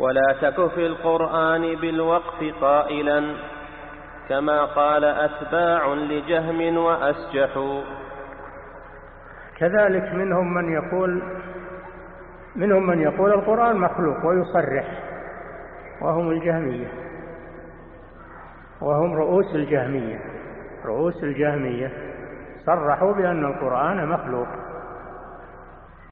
ولا تك في القرآن بالوقف قائلا كما قال أتباع لجهم وأسجحوا. كذلك منهم من يقول القرآن مخلوق ويصرح، وهم الجهمية، وهم رؤوس الجهمية صرحوا بأن القرآن مخلوق.